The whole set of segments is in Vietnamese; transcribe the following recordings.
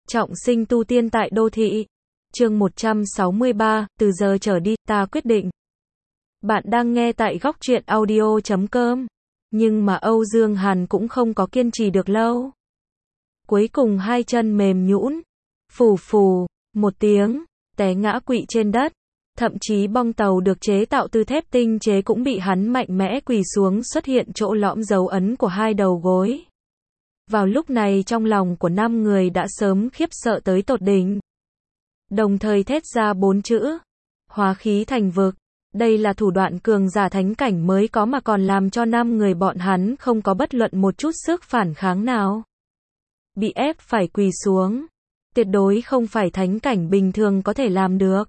Trọng sinh tu tiên tại đô thị. Chương 163, từ giờ trở đi, ta quyết định. Bạn đang nghe tại góc truyện audio.com. Nhưng mà Âu Dương Hàn cũng không có kiên trì được lâu. Cuối cùng hai chân mềm nhũn, phù phù, một tiếng, té ngã quỵ trên đất. Thậm chí bong tàu được chế tạo từ thép tinh chế cũng bị hắn mạnh mẽ quỳ xuống, xuất hiện chỗ lõm dấu ấn của hai đầu gối. Vào lúc này trong lòng của 5 người đã sớm khiếp sợ tới tột đỉnh. Đồng thời thét ra 4 chữ: hóa khí thành vực. Đây là thủ đoạn cường giả thánh cảnh mới có mà còn làm cho 5 người bọn hắn không có bất luận một chút sức phản kháng nào. Bị ép phải quỳ xuống. Tuyệt đối không phải thánh cảnh bình thường có thể làm được.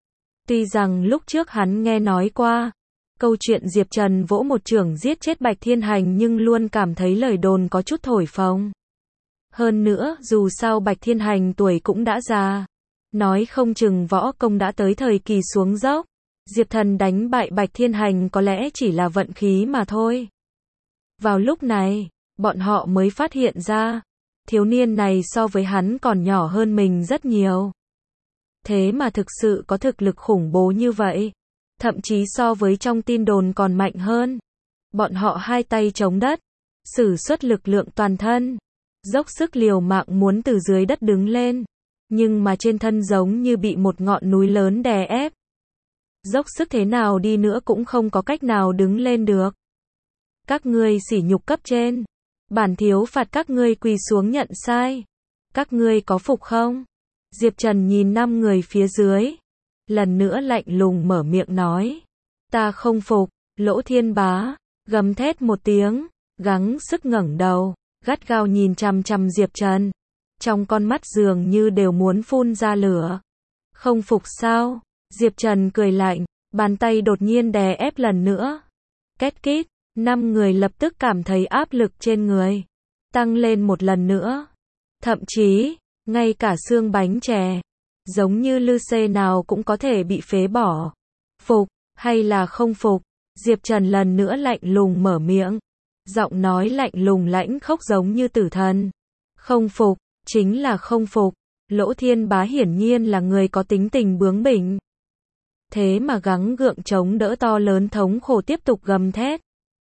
Tuy rằng lúc trước hắn nghe nói qua câu chuyện Diệp Trần vỗ một chưởng giết chết Bạch Thiên Hành, nhưng luôn cảm thấy lời đồn có chút thổi phồng. Hơn nữa, dù sao Bạch Thiên Hành tuổi cũng đã già, nói không chừng võ công đã tới thời kỳ xuống dốc. Diệp Thần đánh bại Bạch Thiên Hành có lẽ chỉ là vận khí mà thôi. Vào lúc này, bọn họ mới phát hiện ra, thiếu niên này so với hắn còn nhỏ hơn mình rất nhiều. Thế mà thực sự có thực lực khủng bố như vậy. Thậm chí so với trong tin đồn còn mạnh hơn. Bọn họ hai tay chống đất, sử xuất lực lượng toàn thân, dốc sức liều mạng muốn từ dưới đất đứng lên. Nhưng mà trên thân giống như bị một ngọn núi lớn đè ép. Dốc sức thế nào đi nữa cũng không có cách nào đứng lên được. Các ngươi sỉ nhục cấp trên. Bản thiếu phạt các ngươi quỳ xuống nhận sai. Các ngươi có phục không? Diệp Trần nhìn 5 người phía dưới. Lần nữa lạnh lùng mở miệng nói. Ta không phục. Lỗ Thiên Bá gầm thét một tiếng, gắng sức ngẩng đầu, gắt gao nhìn chằm chằm Diệp Trần. Trong con mắt dường như đều muốn phun ra lửa. Không phục sao? Diệp Trần cười lạnh, bàn tay đột nhiên đè ép lần nữa. Két kít, 5 người lập tức cảm thấy áp lực trên người tăng lên một lần nữa. Thậm chí, ngay cả xương bánh chè, giống như lư xê nào cũng có thể bị phế bỏ. Phục, hay là không phục? Diệp Trần lần nữa lạnh lùng mở miệng. Giọng nói lạnh lùng lãnh khốc giống như tử thần. Không phục, chính là không phục. Lỗ Thiên Bá hiển nhiên là người có tính tình bướng bỉnh. Thế mà gắng gượng chống đỡ to lớn thống khổ tiếp tục gầm thét.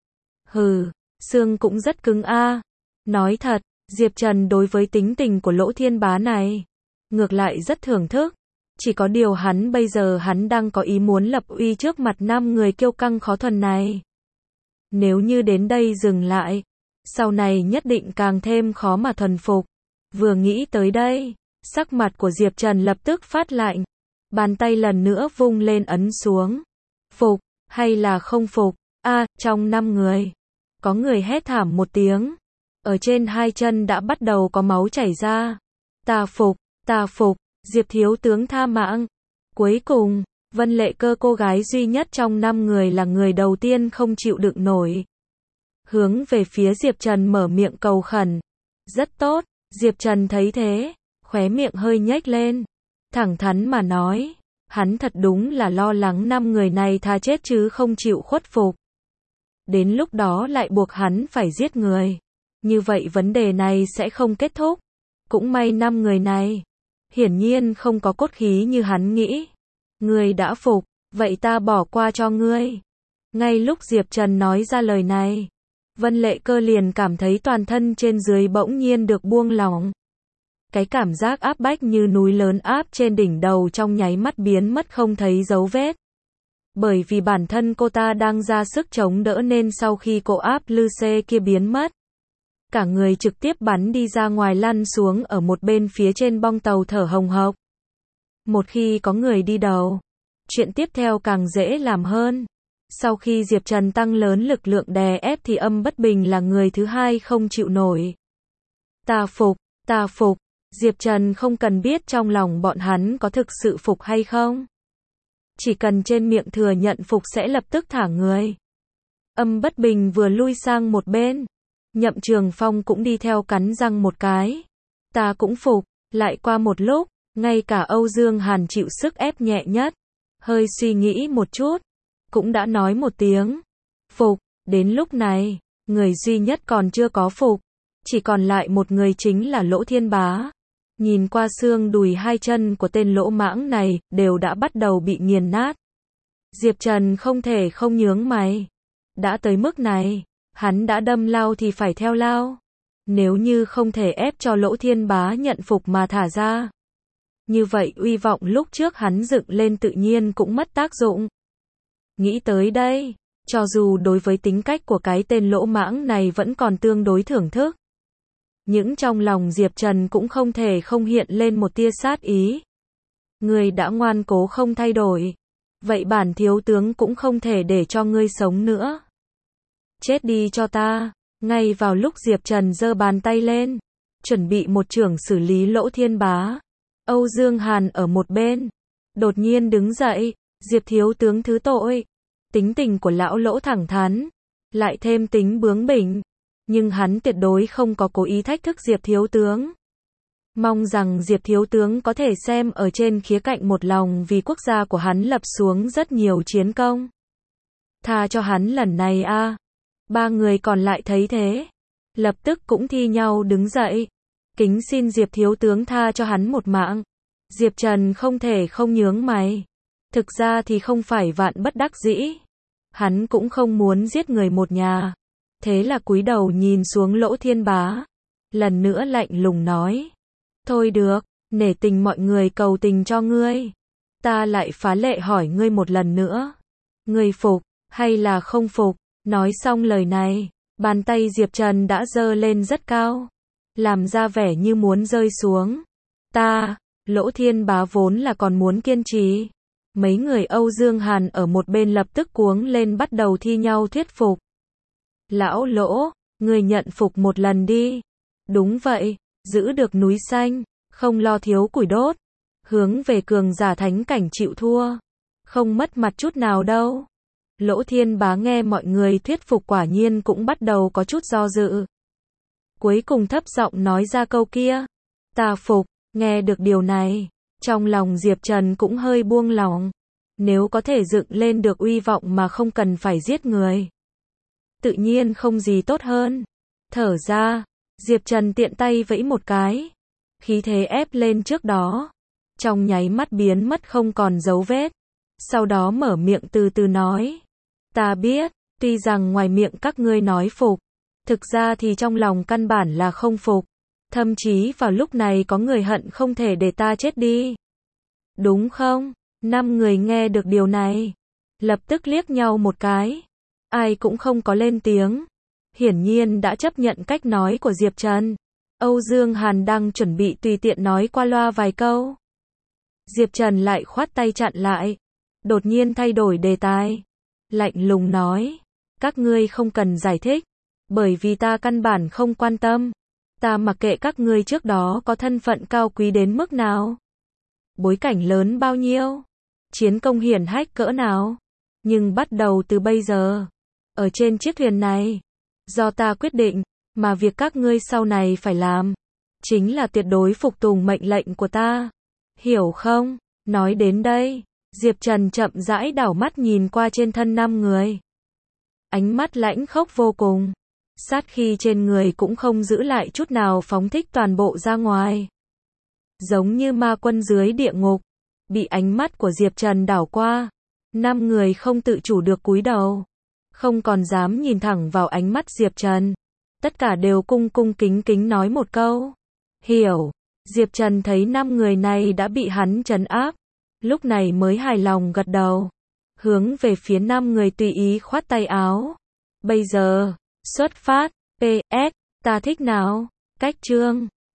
Hừ, xương cũng rất cứng a. Nói thật, Diệp Trần đối với tính tình của Lỗ Thiên Bá này, ngược lại rất thưởng thức. Chỉ có điều bây giờ hắn đang có ý muốn lập uy trước mặt 5 người kiêu căng khó thuần này. Nếu như đến đây dừng lại, sau này nhất định càng thêm khó mà thuần phục. Vừa nghĩ tới đây, sắc mặt của Diệp Trần lập tức phát lạnh. Bàn tay lần nữa vung lên ấn xuống. Phục, hay là không phục? Trong 5 người, có người hét thảm một tiếng. Ở trên hai chân đã bắt đầu có máu chảy ra. Ta phục, Diệp thiếu tướng tha mạng. Cuối cùng, Vân Lệ Cơ, cô gái duy nhất trong 5 người, là người đầu tiên không chịu đựng nổi. Hướng về phía Diệp Trần mở miệng cầu khẩn. Rất tốt, Diệp Trần thấy thế, khóe miệng hơi nhếch lên. Thẳng thắn mà nói, hắn thật đúng là lo lắng 5 người này tha chết chứ không chịu khuất phục. Đến lúc đó lại buộc hắn phải giết người. Như vậy vấn đề này sẽ không kết thúc. Cũng may 5 người này hiển nhiên không có cốt khí như hắn nghĩ. Ngươi đã phục, vậy ta bỏ qua cho ngươi. Ngay lúc Diệp Trần nói ra lời này, Vân Lệ Cơ liền cảm thấy toàn thân trên dưới bỗng nhiên được buông lỏng. Cái cảm giác áp bách như núi lớn áp trên đỉnh đầu trong nháy mắt biến mất không thấy dấu vết. Bởi vì bản thân cô ta đang ra sức chống đỡ nên sau khi cô áp lư xê kia biến mất, cả người trực tiếp bắn đi ra ngoài, lăn xuống ở một bên phía trên bong tàu thở hồng hộc. Một khi có người đi đầu, chuyện tiếp theo càng dễ làm hơn. Sau khi Diệp Trần tăng lớn lực lượng đè ép thì Âm Bất Bình là người thứ hai không chịu nổi. Ta phục. Diệp Trần không cần biết trong lòng bọn hắn có thực sự phục hay không. Chỉ cần trên miệng thừa nhận phục sẽ lập tức thả người. Âm Bất Bình vừa lui sang một bên, Nhậm Trường Phong cũng đi theo cắn răng một cái. Ta cũng phục. Lại qua một lúc, ngay cả Âu Dương Hàn chịu sức ép nhẹ nhất, hơi suy nghĩ một chút, cũng đã nói một tiếng phục. Đến lúc này, người duy nhất còn chưa có phục, chỉ còn lại một người, chính là Lỗ Thiên Bá. Nhìn qua xương đùi hai chân của tên lỗ mãng này, đều đã bắt đầu bị nghiền nát. Diệp Trần không thể không nhướng mày. Đã tới mức này, hắn đã đâm lao thì phải theo lao. Nếu như không thể ép cho Lỗ Thiên Bá nhận phục mà thả ra, như vậy uy vọng lúc trước hắn dựng lên tự nhiên cũng mất tác dụng. Nghĩ tới đây, cho dù đối với tính cách của cái tên lỗ mãng này vẫn còn tương đối thưởng thức, nhưng trong lòng Diệp Trần cũng không thể không hiện lên một tia sát ý. Ngươi đã ngoan cố không thay đổi, vậy bản thiếu tướng cũng không thể để cho ngươi sống nữa. Chết đi cho ta. Ngay vào lúc Diệp Trần giơ bàn tay lên, chuẩn bị một chưởng xử lý Lỗ Thiên Bá, Âu Dương Hàn ở một bên đột nhiên đứng dậy. Diệp thiếu tướng thứ tội. Tính tình của lão Lỗ thẳng thắn, lại thêm tính bướng bỉnh, nhưng hắn tuyệt đối không có cố ý thách thức Diệp thiếu tướng. Mong rằng Diệp thiếu tướng có thể xem ở trên khía cạnh một lòng vì quốc gia của hắn lập xuống rất nhiều chiến công. Tha cho hắn lần này a. Ba người còn lại thấy thế, lập tức cũng thi nhau đứng dậy. Kính xin Diệp thiếu tướng tha cho hắn một mạng. Diệp Trần không thể không nhướng mày. Thực ra thì không phải vạn bất đắc dĩ. Hắn cũng không muốn giết người một nhà. Thế là cúi đầu nhìn xuống Lỗ Thiên Bá. Lần nữa lạnh lùng nói. Thôi được, nể tình mọi người cầu tình cho ngươi. Ta lại phá lệ hỏi ngươi một lần nữa. Ngươi phục, hay là không phục? Nói xong lời này, bàn tay Diệp Trần đã giơ lên rất cao, làm ra vẻ như muốn rơi xuống. Lỗ Thiên Bá vốn là còn muốn kiên trì. Mấy người Âu Dương Hàn ở một bên lập tức cuống lên bắt đầu thi nhau thuyết phục. Lão Lỗ, người nhận phục một lần đi. Đúng vậy, giữ được núi xanh, không lo thiếu củi đốt. Hướng về cường giả thánh cảnh chịu thua, không mất mặt chút nào đâu. Lỗ Thiên Bá nghe mọi người thuyết phục quả nhiên cũng bắt đầu có chút do dự. Cuối cùng thấp giọng nói ra câu kia. Ta phục. Nghe được điều này, trong lòng Diệp Trần cũng hơi buông lỏng. Nếu có thể dựng lên được uy vọng mà không cần phải giết người, tự nhiên không gì tốt hơn. Thở ra, Diệp Trần tiện tay vẫy một cái. Khí thế ép lên trước đó, trong nháy mắt biến mất không còn dấu vết. Sau đó mở miệng từ từ nói. Ta biết, tuy rằng ngoài miệng các ngươi nói phục, thực ra thì trong lòng căn bản là không phục. Thậm chí vào lúc này có người hận không thể để ta chết đi. Đúng không? 5 người nghe được điều này, lập tức liếc nhau một cái. Ai cũng không có lên tiếng. Hiển nhiên đã chấp nhận cách nói của Diệp Trần. Âu Dương Hàn đang chuẩn bị tùy tiện nói qua loa vài câu. Diệp Trần lại khoát tay chặn lại. Đột nhiên thay đổi đề tài. Lạnh lùng nói. Các ngươi không cần giải thích. Bởi vì ta căn bản không quan tâm. Ta mặc kệ các ngươi trước đó có thân phận cao quý đến mức nào. Bối cảnh lớn bao nhiêu. Chiến công hiển hách cỡ nào. Nhưng bắt đầu từ bây giờ, ở trên chiếc thuyền này, do ta quyết định, mà việc các ngươi sau này phải làm, chính là tuyệt đối phục tùng mệnh lệnh của ta. Hiểu không? Nói đến đây, Diệp Trần chậm rãi đảo mắt nhìn qua trên thân 5 người. Ánh mắt lãnh khốc vô cùng. Sát khí trên người cũng không giữ lại chút nào phóng thích toàn bộ ra ngoài. Giống như ma quân dưới địa ngục. Bị ánh mắt của Diệp Trần đảo qua, 5 người không tự chủ được cúi đầu. Không còn dám nhìn thẳng vào ánh mắt Diệp Trần. Tất cả đều cung cung kính kính nói một câu. Hiểu. Diệp Trần thấy 5 người này đã bị hắn trấn áp. Lúc này mới hài lòng gật đầu. Hướng về phía 5 người tùy ý khoát tay áo. Bây giờ, xuất phát. PS, ta thích nào? Cách chương